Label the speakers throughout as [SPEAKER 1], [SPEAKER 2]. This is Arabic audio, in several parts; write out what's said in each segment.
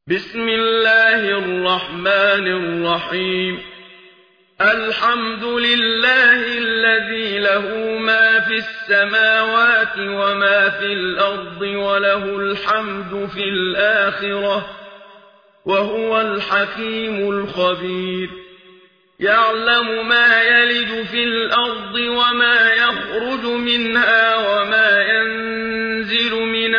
[SPEAKER 1] بسم الله الرحمن الرحيم الحمد لله الذي له ما في السماوات وما في الأرض وله الحمد في الآخرة وهو الحكيم الخبير يعلم ما يلج في الأرض وما يخرج منها وما ينزل من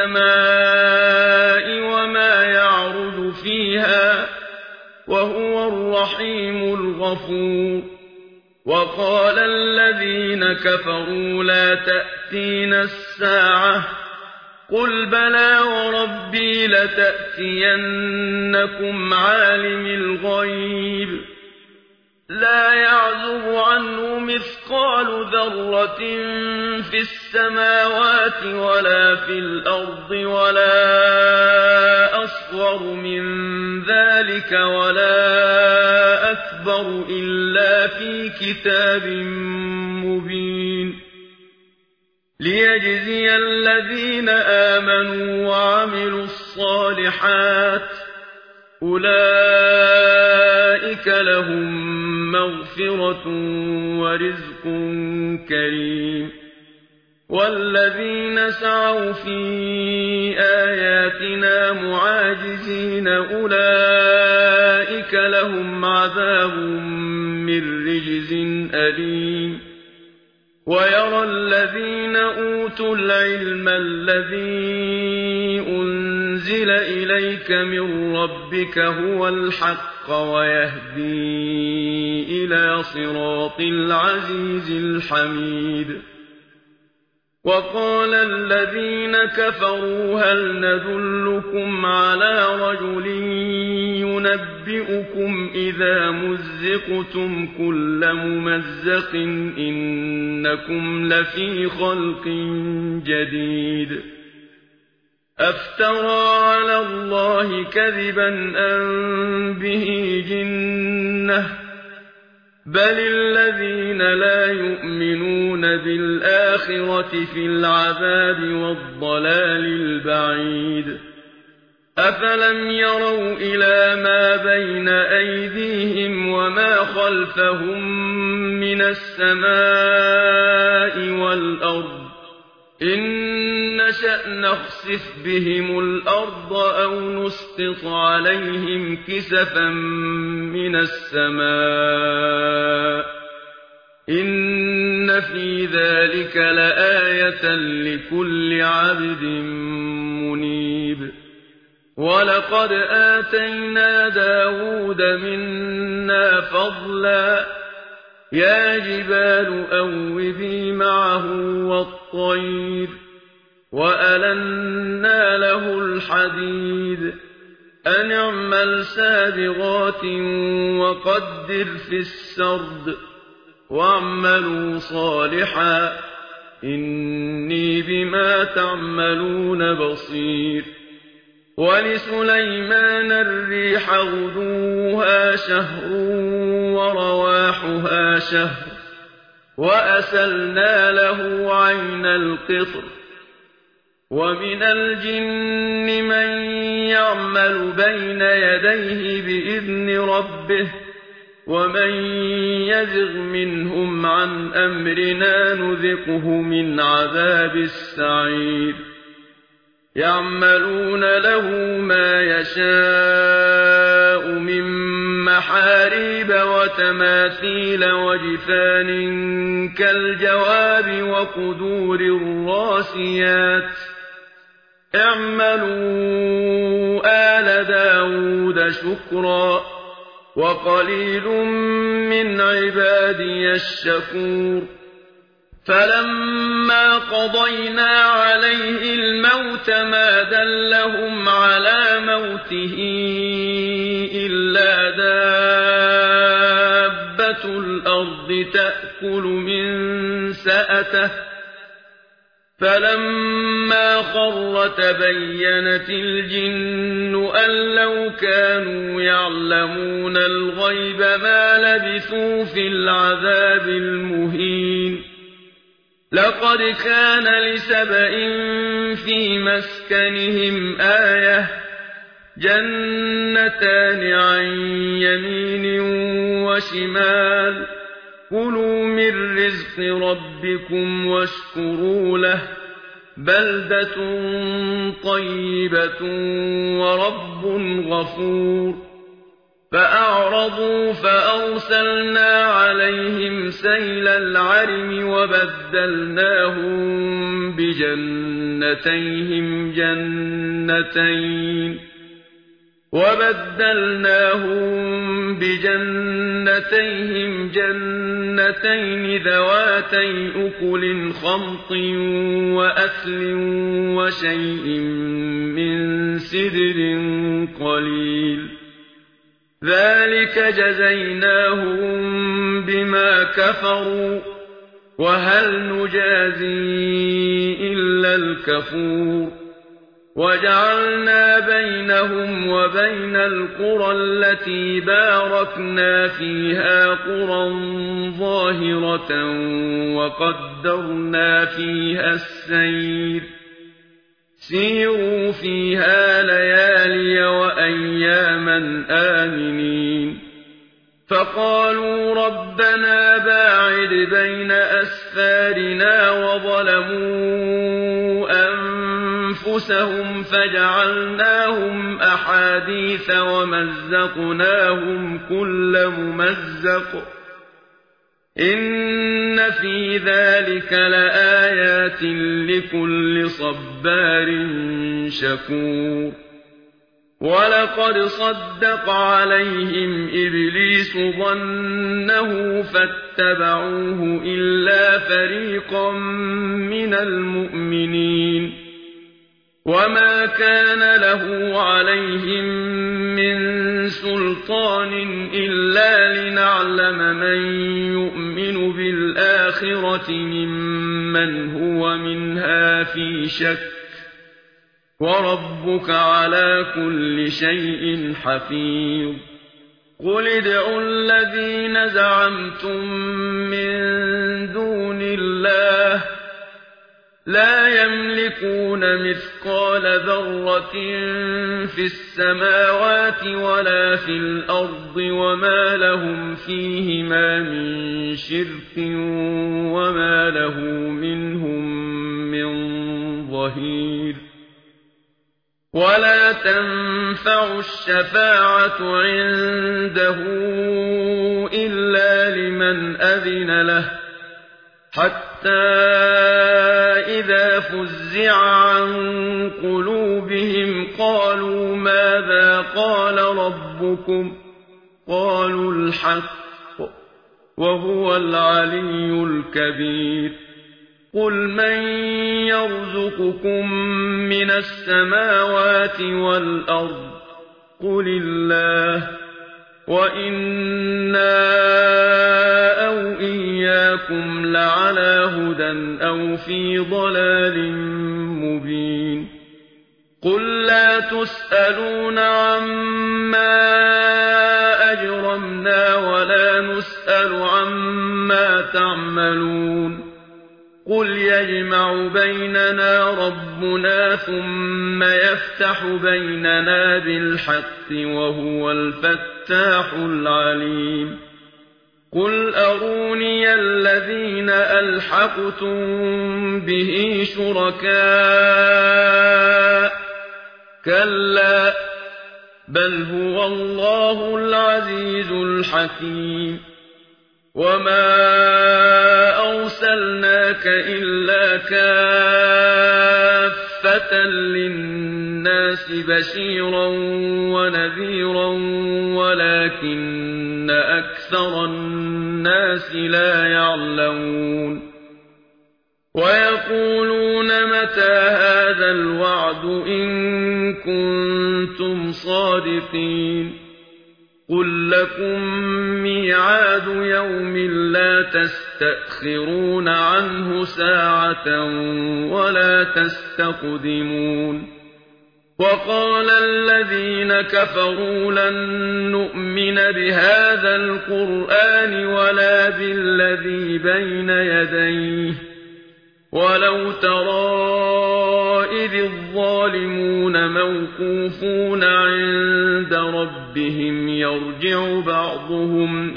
[SPEAKER 1] السماء وما يعرج فيها وهو الرحيم الغفور وقال الذين كفروا لا تأتينا الساعة قل بلى وربي لتأتينكم عالم الغيب لا يعزب عنه مثقال ذرة في السماوات ولا في الأرض ولا أصغر من ذلك ولا أكبر إلا في كتاب مبين ليجزي الذين آمنوا وعملوا الصالحات أولئك لهم مغفرة ورزق كريم والذين سعوا في آياتنا معاجزين أولئك لهم عذاب من رجز أليم ويرى الذين أوتوا العلم الذي أنزل إليك من ربك هو الحق ويهدي إلى صراط العزيز الحميد وقال الذين كفروا هل ندلكم على رجل ينبئكم إذا مزقتم كل ممزق إنكم لفي خلق جديد أفترى على الله كذبا أم به جنة بل الذين لا يؤمنون بالآخرة في العذاب والضلال البعيد أفلم يروا إلى ما بين أيديهم وما خلفهم من السماء والأرض إن نشأ نخسف بهم الأرض أو نسقط عليهم كسفا من السماء إن في ذلك لآية لكل عبد منيب ولقد آتينا داود منا فضلا يا جبال أوبي معه والطير وألنا له الحديد أن اعمل سابغات وقدر في السرد واعملوا صالحا إني بما تعملون بصير ولسليمان الريح غدوها شهر ورواحها شهر وأسلنا له عين القطر ومن الجن من يعمل بين يديه بإذن ربه ومن يزغ منهم عن أمرنا نذقه من عذاب السعير يعملون له ما يشاء من محاريب وتماثيل وجفان كالجواب وقدور الراسيات اعملوا آل داود شكرا وقليل من عبادي الشكور فلما قضينا عليه الموت ما دلهم على موته إلا دابة الأرض تأكل من سأته فلما خر تبينت الجن أن لو كانوا يعلمون الغيب ما لبثوا في العذاب المهين لقد كان لسبإ في مسكنهم آية جنتان عن يمين وشمال كلوا من رزق ربكم واشكروا له بلدة طيبة ورب غفور فأعرضوا فأرسلنا عليهم سيل العرم وبدلناهم بجنتيهم جنتين ذواتي أكل خمط وأثل وشيء من سدر قليل ذلك جزيناهم بما كفروا وهل نجازي إلا الكفور وجعلنا بينهم وبين القرى التي باركنا فيها قرى ظاهرة وقدرنا فيها السير سيروا فيها ليالي وأياما آمنين فقالوا ربنا باعد بين أسفارنا وظلموا أنفسهم فجعلناهم أحاديث ومزقناهم كل ممزق إن في ذلك لآيات لكل صبار شكور ولقد صدق عليهم إبليس ظنه فاتبعوه إلا فريقا من المؤمنين وما كان له عليهم من سلطان إلا لنعلم من يؤمن بالآخرة ممن هو منها في شك وربك على كل شيء حفيظ قل ادعوا الذين زعمتم من دون الله لا يملكون مثقال ذرة في السماوات ولا في الأرض وما لهم فيهما من شرك وما له منهم من ظهير ولا تنفع الشفاعة عنده إلا لمن أذن له حتى إذا فزع عن قلوبهم قالوا ماذا قال ربكم قالوا الحق وهو العلي الكبير قل من يرزقكم من السماوات والأرض قل الله وإنا أو إياكم لعلى هدى أو في ضلال مبين قل لا تسألون عما أجرمنا ولا نسأل عما تعملون قل يجمع بيننا ربنا ثم يفتح بيننا بالحق وهو الفتاح العليم قل أروني الذين ألحقتم به شركاء كلا بل هو الله العزيز الحكيم وما أرسلناك إلا كافة للناس بشيرا ونذيرا ولكن أكثر الناس لا يعلمون ويقولون متى هذا الوعد إن كنتم صادقين قل لكم ميعاد يوم لا تستأخرون عنه ساعة ولا تستقدمون وقال الذين كفروا لن نؤمن بهذا القرآن ولا بالذي بين يديه ولو ترى إذ الظالمون موقوفون عند ربهم يرجع بعضهم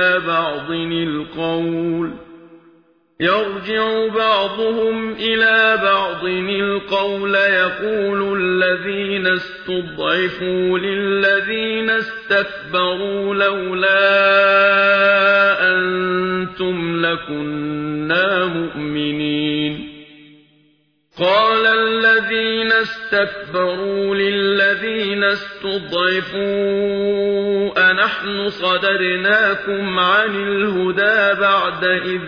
[SPEAKER 1] إلى بعض القول يقول الذين استضعفوا للذين استكبروا لولا أنتم لكنا مؤمنين قال الذين استكبروا للذين استضعفوا أنحن صددناكم عن الهدى بعد إذ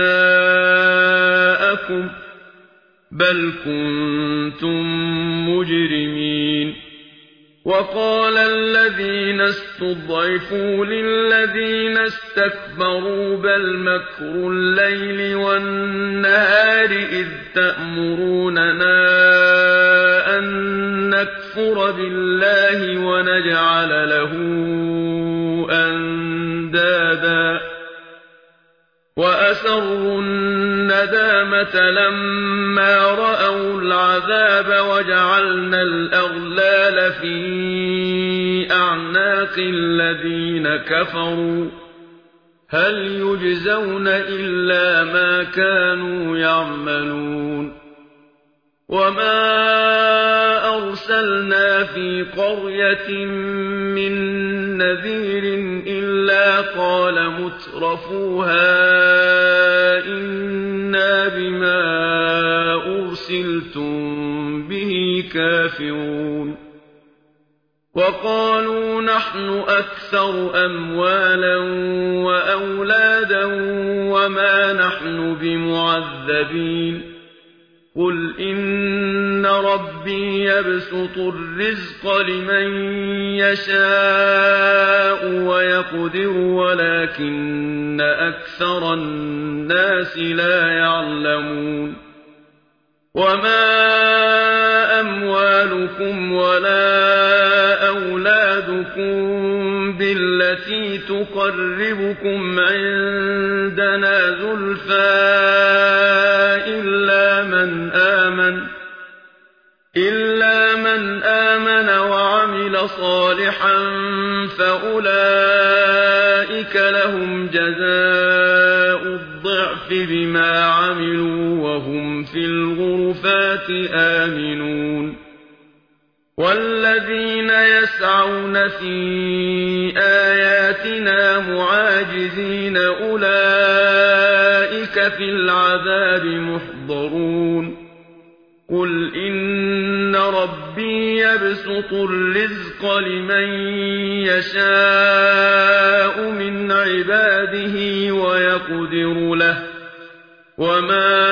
[SPEAKER 1] جاءكم بل كنتم مجرمين وقال الذين استضعفوا للذين استكبروا بل مكر الليل والنهار إذ تأمروننا أن نكفر بالله ونجعل له أندادا وأسروا الندامة لما رأوا العذاب وجعلنا الأغلال في أعناق الذين كفروا هل يجزون إلا ما كانوا يعملون وما أرسلنا في قرية من نذير إلا قال مترفوها إنا بما أرسلتم به كافرون وقالوا نحن أكثر أموالا وأولادا وما نحن بمعذبين قل إن ربي يبسط الرزق لمن يشاء ويقدر ولكن أكثر الناس لا يعلمون وما أموالكم ولا أولادكم بالتي تقربكم عندنا زلفى إلا من آمن وعمل صالحا فأولئك لهم جزاء الضعف بما عملوا وهم في الغرفات آمنون والذين يسعون في آياتنا معاجزين أولئك في العذاب محضرون قل إن ربي يبسط الرزق لمن يشاء من عباده ويقدر له وما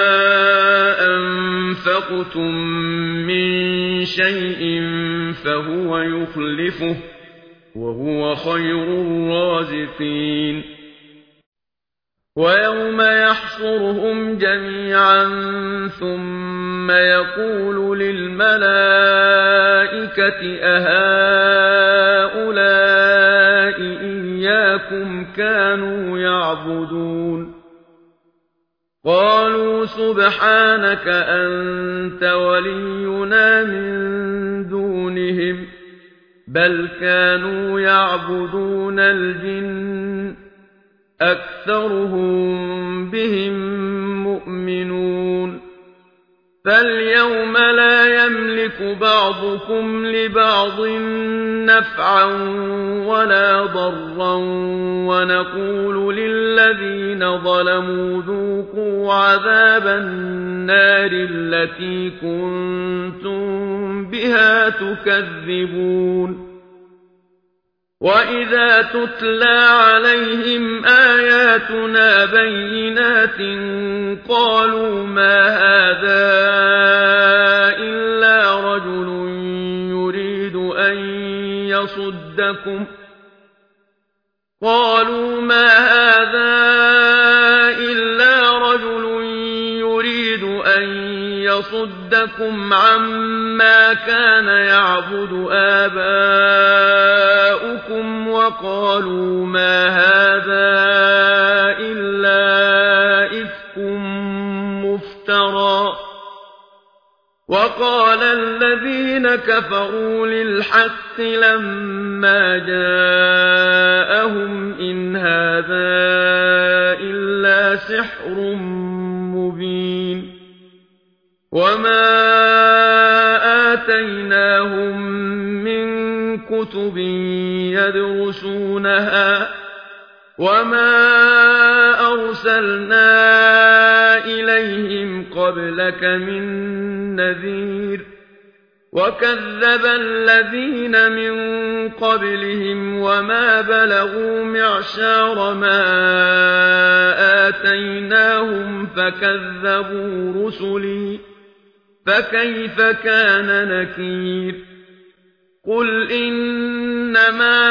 [SPEAKER 1] أنفقتم من شيء فهو يخلفه وهو خير الرازقين ويوم يحشرهم جميعا ثم يقول للملائكة أهؤلاء إياكم كانوا يعبدون قالوا سبحانك أنت ولينا من دونهم بل كانوا يعبدون الجن أكثرهم بهم مؤمنون فاليوم لا يملك بعضكم لبعض نفعا ولا ضرا ونقول للذين ظلموا ذوقوا عذاب النار التي كنتم بها تكذبون وإذا تتلى عليهم آياتنا بينات قالوا ما هذا إلا رجل يريد أن يصدكم عما كان يعبد آباؤكم وقالوا ما هذا إلا إفك مفترى وقال الذين كفروا للحق لما جاءهم إن هذا إلا سحر مبين وما آتيناهم من كتب يدرسونها وما أرسلنا إليهم قبلك من نذير وكذب الذين من قبلهم وما بلغوا معشار ما آتيناهم فكذبوا رسلي فكيف كان نكير قل إنما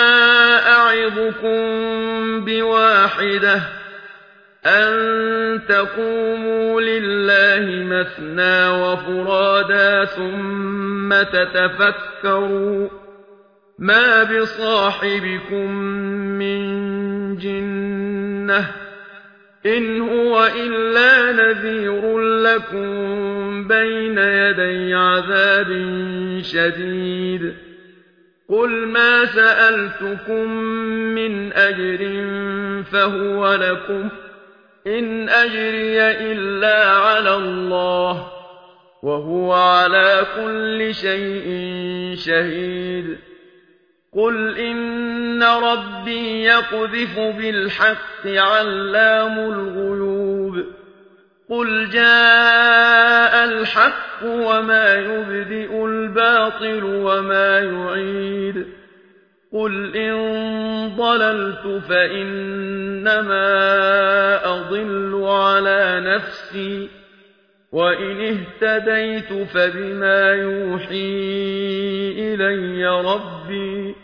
[SPEAKER 1] أعظكم بواحدة أن تقوموا لله مثنى وفرادا ثم تتفكروا ما بصاحبكم من جنة إن هو إلا نذير لكم بين يدي عذاب شديد قل ما سألتكم من أجر فهو لكم إن أجري إلا على الله وهو على كل شيء شهيد قل إن ربي يقذف بالحق علام الغيوب قل جاء الحق وما يبدئ الباطل وما يعيد قل إن ضللت فإنما أضل على نفسي وإن اهتديت فبما يوحي إلي ربي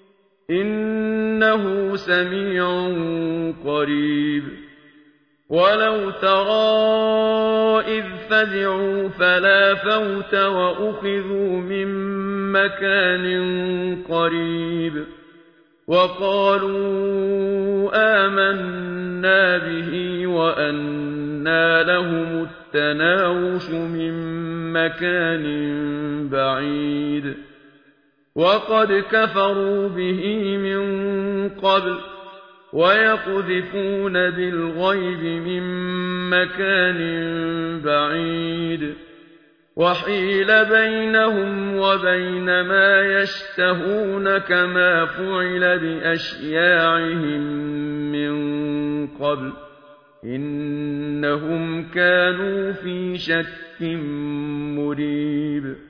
[SPEAKER 1] إنه سميع قريب ولو ترى إذ فزعوا فلا فوت وأخذوا من مكان قريب وقالوا آمنا به وأنى لهم التناوش من مكان بعيد وقد كفروا به من قبل ويقذفون بالغيب من مكان بعيد وحيل بينهم وبين ما يشتهون كما فعل بأشياعهم من قبل إنهم كانوا في شك مريب